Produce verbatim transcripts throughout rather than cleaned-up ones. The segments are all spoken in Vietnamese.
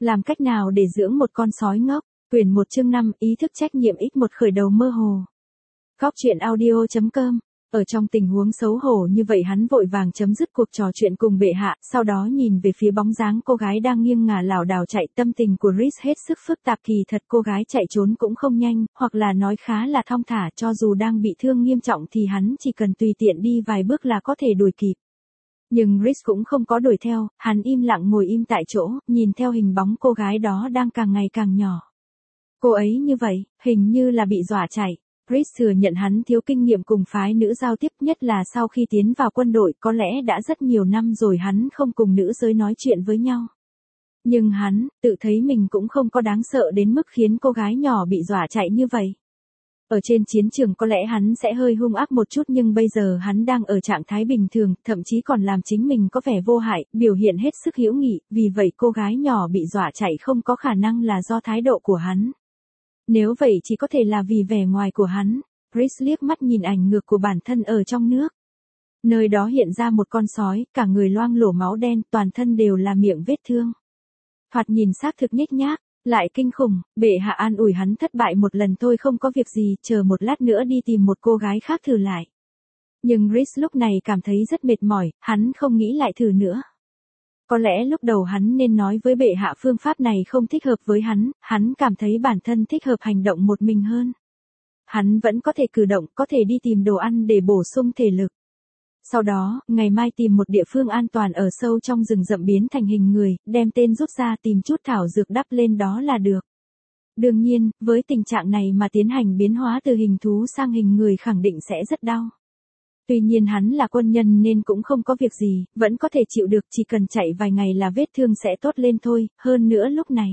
Làm cách nào để dưỡng một con sói ngốc? Quyển một chương năm, ý thức trách nhiệm x một khởi đầu mơ hồ. Góc truyện audio chấm com. Ở trong tình huống xấu hổ như vậy hắn vội vàng chấm dứt cuộc trò chuyện cùng bệ hạ, sau đó nhìn về phía bóng dáng cô gái đang nghiêng ngả lảo đảo chạy. Tâm tình của Rhys hết sức phức tạp, kỳ thật cô gái chạy trốn cũng không nhanh, hoặc là nói khá là thong thả, cho dù đang bị thương nghiêm trọng thì hắn chỉ cần tùy tiện đi vài bước là có thể đuổi kịp. Nhưng Rhys cũng không có đuổi theo, hắn im lặng ngồi im tại chỗ, nhìn theo hình bóng cô gái đó đang càng ngày càng nhỏ. Cô ấy như vậy, hình như là bị dọa chạy. Rhys thừa nhận hắn thiếu kinh nghiệm cùng phái nữ giao tiếp, nhất là sau khi tiến vào quân đội, có lẽ đã rất nhiều năm rồi hắn không cùng nữ giới nói chuyện với nhau. Nhưng hắn, tự thấy mình cũng không có đáng sợ đến mức khiến cô gái nhỏ bị dọa chạy như vậy. Ở trên chiến trường có lẽ hắn sẽ hơi hung ác một chút, nhưng bây giờ hắn đang ở trạng thái bình thường, thậm chí còn làm chính mình có vẻ vô hại, biểu hiện hết sức hữu nghị, vì vậy cô gái nhỏ bị dọa chạy không có khả năng là do thái độ của hắn. Nếu vậy chỉ có thể là vì vẻ ngoài của hắn. Rhys liếc mắt nhìn ảnh ngược của bản thân ở trong nước. Nơi đó hiện ra một con sói, cả người loang lổ máu đen, toàn thân đều là miệng vết thương. Thoạt nhìn xác thực nhếch nhác, lại kinh khủng. Bệ hạ an ủi hắn thất bại một lần thôi không có việc gì, chờ một lát nữa đi tìm một cô gái khác thử lại. Nhưng Rhys lúc này cảm thấy rất mệt mỏi, hắn không nghĩ lại thử nữa. Có lẽ lúc đầu hắn nên nói với bệ hạ phương pháp này không thích hợp với hắn, hắn cảm thấy bản thân thích hợp hành động một mình hơn. Hắn vẫn có thể cử động, có thể đi tìm đồ ăn để bổ sung thể lực. Sau đó, ngày mai tìm một địa phương an toàn ở sâu trong rừng rậm biến thành hình người, đem tên rút ra tìm chút thảo dược đắp lên đó là được. Đương nhiên, với tình trạng này mà tiến hành biến hóa từ hình thú sang hình người khẳng định sẽ rất đau. Tuy nhiên hắn là quân nhân nên cũng không có việc gì, vẫn có thể chịu được, chỉ cần chạy vài ngày là vết thương sẽ tốt lên thôi, hơn nữa lúc này.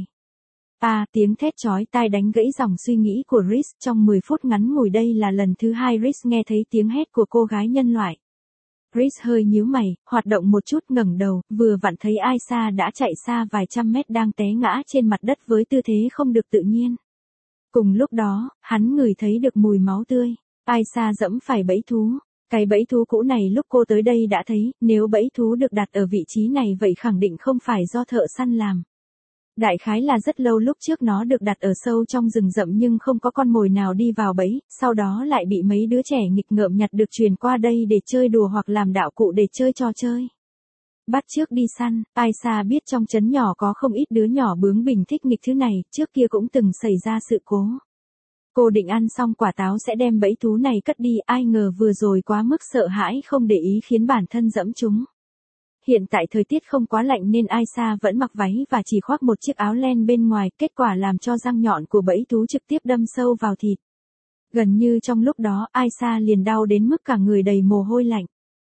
À, tiếng thét chói tai đánh gãy dòng suy nghĩ của Rhys, trong mười phút ngắn ngủi đây là lần thứ hai Rhys nghe thấy tiếng hét của cô gái nhân loại. Rhys hơi nhíu mày, hoạt động một chút ngẩng đầu, vừa vặn thấy Aisha đã chạy xa vài trăm mét đang té ngã trên mặt đất với tư thế không được tự nhiên. Cùng lúc đó, hắn ngửi thấy được mùi máu tươi. Aisha dẫm phải bẫy thú. Cái bẫy thú cũ này lúc cô tới đây đã thấy, nếu bẫy thú được đặt ở vị trí này vậy khẳng định không phải do thợ săn làm. Đại khái là rất lâu lúc trước nó được đặt ở sâu trong rừng rậm nhưng không có con mồi nào đi vào bẫy, sau đó lại bị mấy đứa trẻ nghịch ngợm nhặt được truyền qua đây để chơi đùa hoặc làm đạo cụ để chơi trò chơi. Bắt trước đi săn, Aisha biết trong trấn nhỏ có không ít đứa nhỏ bướng bỉnh thích nghịch thứ này, trước kia cũng từng xảy ra sự cố. Cô định ăn xong quả táo sẽ đem bẫy thú này cất đi, ai ngờ vừa rồi quá mức sợ hãi không để ý khiến bản thân dẫm chúng. Hiện tại thời tiết không quá lạnh nên Aisha vẫn mặc váy và chỉ khoác một chiếc áo len bên ngoài, kết quả làm cho răng nhọn của bẫy thú trực tiếp đâm sâu vào thịt. Gần như trong lúc đó Aisha liền đau đến mức cả người đầy mồ hôi lạnh.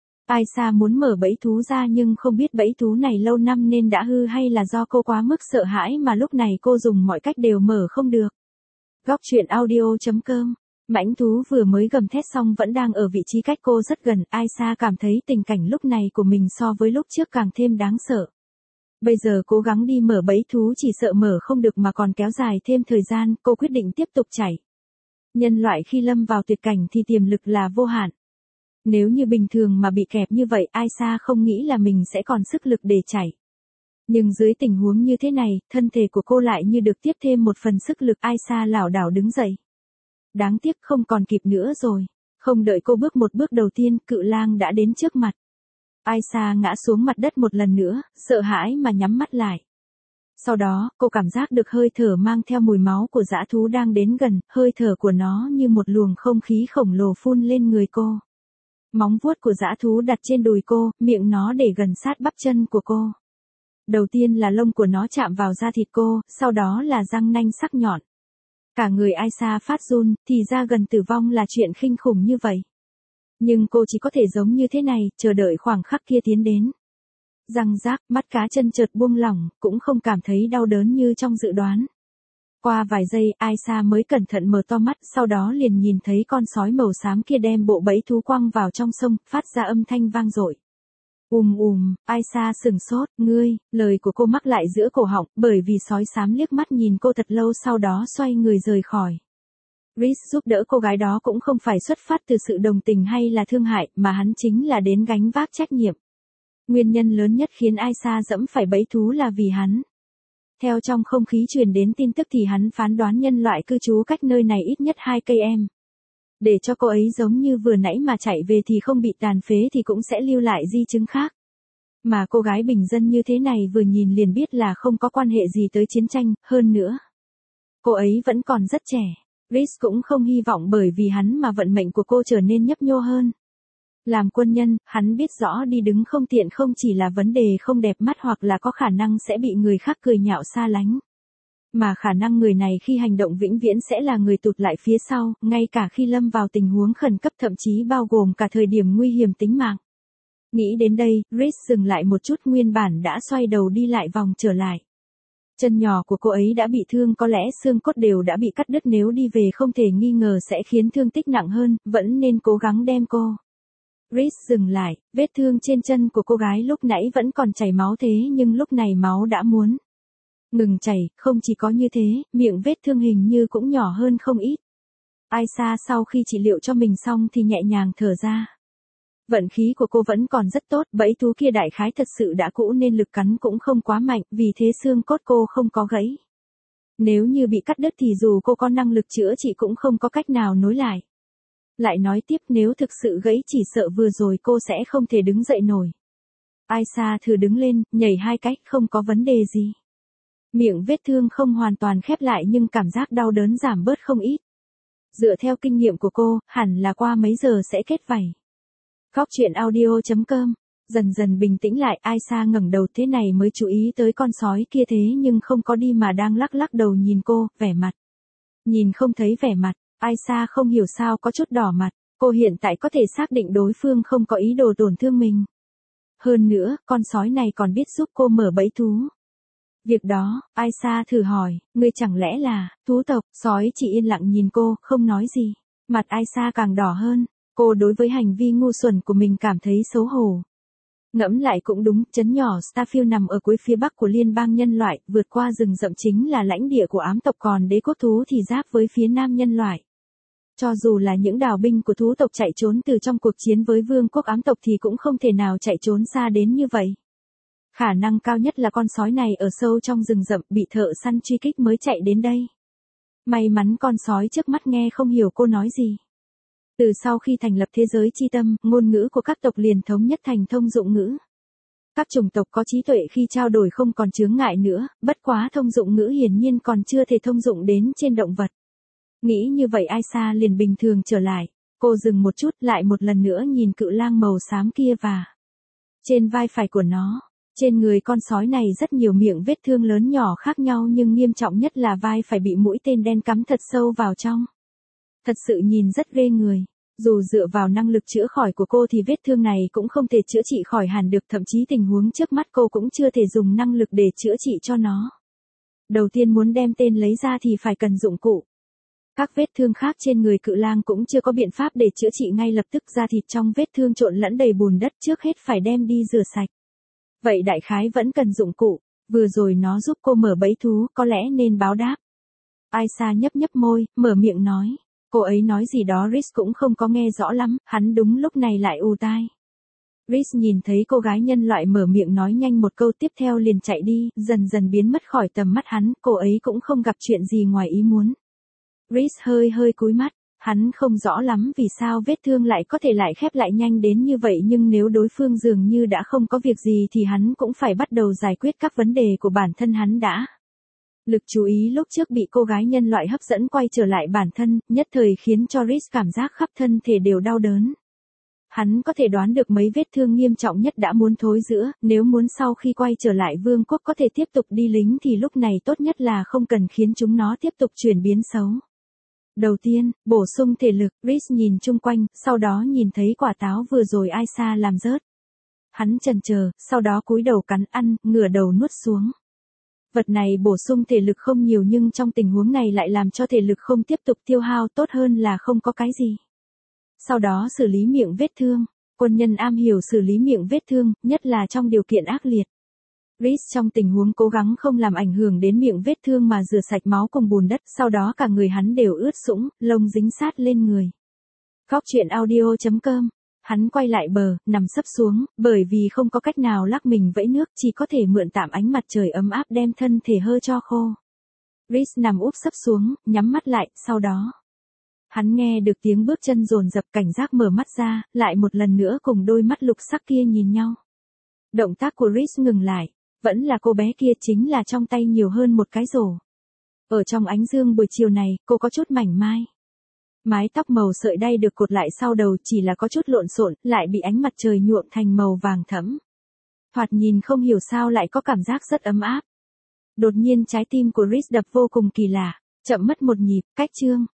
Aisha muốn mở bẫy thú ra nhưng không biết bẫy thú này lâu năm nên đã hư hay là do cô quá mức sợ hãi mà lúc này cô dùng mọi cách đều mở không được. Góc truyện audio chấm com. Mãnh thú vừa mới gầm thét xong vẫn đang ở vị trí cách cô rất gần, Aisha cảm thấy tình cảnh lúc này của mình so với lúc trước càng thêm đáng sợ. Bây giờ cố gắng đi mở bẫy thú chỉ sợ mở không được mà còn kéo dài thêm thời gian, cô quyết định tiếp tục chạy. Nhân loại khi lâm vào tuyệt cảnh thì tiềm lực là vô hạn. Nếu như bình thường mà bị kẹp như vậy, Aisha không nghĩ là mình sẽ còn sức lực để chạy. Nhưng dưới tình huống như thế này, thân thể của cô lại như được tiếp thêm một phần sức lực. Aisha lảo đảo đứng dậy. Đáng tiếc không còn kịp nữa rồi. Không đợi cô bước một bước đầu tiên, cự lang đã đến trước mặt. Aisha ngã xuống mặt đất một lần nữa, sợ hãi mà nhắm mắt lại. Sau đó, cô cảm giác được hơi thở mang theo mùi máu của dã thú đang đến gần, hơi thở của nó như một luồng không khí khổng lồ phun lên người cô. Móng vuốt của dã thú đặt trên đùi cô, miệng nó để gần sát bắp chân của cô. Đầu tiên là lông của nó chạm vào da thịt cô, sau đó là răng nanh sắc nhọn. Cả người Aisha phát run, thì ra gần tử vong là chuyện kinh khủng như vậy. Nhưng cô chỉ có thể giống như thế này, chờ đợi khoảng khắc kia tiến đến. Răng rác, mắt cá chân chợt buông lỏng, cũng không cảm thấy đau đớn như trong dự đoán. Qua vài giây, Aisha mới cẩn thận mở to mắt, sau đó liền nhìn thấy con sói màu xám kia đem bộ bẫy thú quăng vào trong sông, phát ra âm thanh vang dội. Ùm ùm, Aisha sừng sốt, ngươi, lời của cô mắc lại giữa cổ họng, bởi vì sói xám liếc mắt nhìn cô thật lâu sau đó xoay người rời khỏi. Rhys giúp đỡ cô gái đó cũng không phải xuất phát từ sự đồng tình hay là thương hại, mà hắn chính là đến gánh vác trách nhiệm. Nguyên nhân lớn nhất khiến Aisha dẫm phải bẫy thú là vì hắn. Theo trong không khí truyền đến tin tức thì hắn phán đoán nhân loại cư trú cách nơi này ít nhất hai cây em. Để cho cô ấy giống như vừa nãy mà chạy về thì không bị tàn phế thì cũng sẽ lưu lại di chứng khác. Mà cô gái bình dân như thế này vừa nhìn liền biết là không có quan hệ gì tới chiến tranh, hơn nữa. Cô ấy vẫn còn rất trẻ. Reese cũng không hy vọng bởi vì hắn mà vận mệnh của cô trở nên nhấp nhô hơn. Làm quân nhân, hắn biết rõ đi đứng không tiện không chỉ là vấn đề không đẹp mắt hoặc là có khả năng sẽ bị người khác cười nhạo xa lánh. Mà khả năng người này khi hành động vĩnh viễn sẽ là người tụt lại phía sau, ngay cả khi lâm vào tình huống khẩn cấp thậm chí bao gồm cả thời điểm nguy hiểm tính mạng. Nghĩ đến đây, Reese dừng lại một chút nguyên bản đã xoay đầu đi lại vòng trở lại. Chân nhỏ của cô ấy đã bị thương có lẽ xương cốt đều đã bị cắt đứt nếu đi về không thể nghi ngờ sẽ khiến thương tích nặng hơn, vẫn nên cố gắng đem cô. Reese dừng lại, vết thương trên chân của cô gái lúc nãy vẫn còn chảy máu thế nhưng lúc này máu đã muốn ngừng chảy, không chỉ có như thế, miệng vết thương hình như cũng nhỏ hơn không ít. Aisha sau khi trị liệu cho mình xong thì nhẹ nhàng thở ra. Vận khí của cô vẫn còn rất tốt, bẫy thú kia đại khái thật sự đã cũ nên lực cắn cũng không quá mạnh, vì thế xương cốt cô không có gãy. Nếu như bị cắt đứt thì dù cô có năng lực chữa trị cũng không có cách nào nối lại. Lại nói tiếp nếu thực sự gãy chỉ sợ vừa rồi cô sẽ không thể đứng dậy nổi. Aisha thử đứng lên, nhảy hai cách, không có vấn đề gì. Miệng vết thương không hoàn toàn khép lại nhưng cảm giác đau đớn giảm bớt không ít. Dựa theo kinh nghiệm của cô, hẳn là qua mấy giờ sẽ kết vảy. Góc truyện audio chấm com. Dần dần bình tĩnh lại, Aisha ngẩng đầu thế này mới chú ý tới con sói kia thế nhưng không có đi mà đang lắc lắc đầu nhìn cô, vẻ mặt. Nhìn không thấy vẻ mặt, Aisha không hiểu sao có chút đỏ mặt, cô hiện tại có thể xác định đối phương không có ý đồ tổn thương mình. Hơn nữa, con sói này còn biết giúp cô mở bẫy thú. Việc đó, Aisha thử hỏi, ngươi chẳng lẽ là thú tộc? Sói chỉ yên lặng nhìn cô, không nói gì. Mặt Aisha càng đỏ hơn, cô đối với hành vi ngu xuẩn của mình cảm thấy xấu hổ. Ngẫm lại cũng đúng, trấn nhỏ Starfield nằm ở cuối phía bắc của liên bang nhân loại, vượt qua rừng rậm chính là lãnh địa của ám tộc còn đế quốc thú thì giáp với phía nam nhân loại. Cho dù là những đào binh của thú tộc chạy trốn từ trong cuộc chiến với vương quốc ám tộc thì cũng không thể nào chạy trốn xa đến như vậy. Khả năng cao nhất là con sói này ở sâu trong rừng rậm bị thợ săn truy kích mới chạy đến đây. May mắn con sói trước mắt nghe không hiểu cô nói gì. Từ sau khi thành lập thế giới chi tâm, ngôn ngữ của các tộc liền thống nhất thành thông dụng ngữ. Các chủng tộc có trí tuệ khi trao đổi không còn chướng ngại nữa, bất quá thông dụng ngữ hiển nhiên còn chưa thể thông dụng đến trên động vật. Nghĩ như vậy Aisha liền bình thường trở lại, cô dừng một chút lại một lần nữa nhìn cự lang màu xám kia và trên vai phải của nó. Trên người con sói này rất nhiều miệng vết thương lớn nhỏ khác nhau nhưng nghiêm trọng nhất là vai phải bị mũi tên đen cắm thật sâu vào trong. Thật sự nhìn rất ghê người. Dù dựa vào năng lực chữa khỏi của cô thì vết thương này cũng không thể chữa trị khỏi hẳn được, thậm chí tình huống trước mắt cô cũng chưa thể dùng năng lực để chữa trị cho nó. Đầu tiên muốn đem tên lấy ra thì phải cần dụng cụ. Các vết thương khác trên người cự lang cũng chưa có biện pháp để chữa trị ngay lập tức, da thịt trong vết thương trộn lẫn đầy bùn đất, trước hết phải đem đi rửa sạch. Vậy đại khái vẫn cần dụng cụ, vừa rồi nó giúp cô mở bẫy thú, có lẽ nên báo đáp. Aisha nhấp nhấp môi, mở miệng nói. Cô ấy nói gì đó Reese cũng không có nghe rõ lắm, hắn đúng lúc này lại ù tai. Reese nhìn thấy cô gái nhân loại mở miệng nói nhanh một câu tiếp theo liền chạy đi, dần dần biến mất khỏi tầm mắt hắn, cô ấy cũng không gặp chuyện gì ngoài ý muốn. Reese hơi hơi cúi mắt, hắn không rõ lắm vì sao vết thương lại có thể lại khép lại nhanh đến như vậy nhưng nếu đối phương dường như đã không có việc gì thì hắn cũng phải bắt đầu giải quyết các vấn đề của bản thân hắn đã. Lực chú ý lúc trước bị cô gái nhân loại hấp dẫn quay trở lại bản thân, nhất thời khiến cho Reese cảm giác khắp thân thể đều đau đớn. Hắn có thể đoán được mấy vết thương nghiêm trọng nhất đã muốn thối rữa, nếu muốn sau khi quay trở lại vương quốc có thể tiếp tục đi lính thì lúc này tốt nhất là không cần khiến chúng nó tiếp tục chuyển biến xấu. Đầu tiên, bổ sung thể lực, Reese nhìn chung quanh, sau đó nhìn thấy quả táo vừa rồi Aisha làm rớt. Hắn chần chờ, sau đó cúi đầu cắn ăn, ngửa đầu nuốt xuống. Vật này bổ sung thể lực không nhiều nhưng trong tình huống này lại làm cho thể lực không tiếp tục tiêu hao, tốt hơn là không có cái gì. Sau đó xử lý miệng vết thương, quân nhân am hiểu xử lý miệng vết thương, nhất là trong điều kiện ác liệt. Reese trong tình huống cố gắng không làm ảnh hưởng đến miệng vết thương mà rửa sạch máu cùng bùn đất, sau đó cả người hắn đều ướt sũng, lông dính sát lên người. Góc truyện audio chấm com Hắn quay lại bờ, nằm sấp xuống, bởi vì không có cách nào lắc mình vẫy nước, chỉ có thể mượn tạm ánh mặt trời ấm áp đem thân thể hơi cho khô. Reese nằm úp sấp xuống, nhắm mắt lại, sau đó. Hắn nghe được tiếng bước chân dồn dập, cảnh giác mở mắt ra, lại một lần nữa cùng đôi mắt lục sắc kia nhìn nhau. Động tác của Reese ngừng lại, vẫn là cô bé kia, chính là trong tay nhiều hơn một cái rổ. Ở trong ánh dương buổi chiều này, cô có chút mảnh mai. Mái tóc màu sợi đay được cột lại sau đầu, chỉ là có chút lộn xộn, lại bị ánh mặt trời nhuộm thành màu vàng thẫm. Thoạt nhìn không hiểu sao lại có cảm giác rất ấm áp. Đột nhiên trái tim của Reese đập vô cùng kỳ lạ, chậm mất một nhịp, cách chương.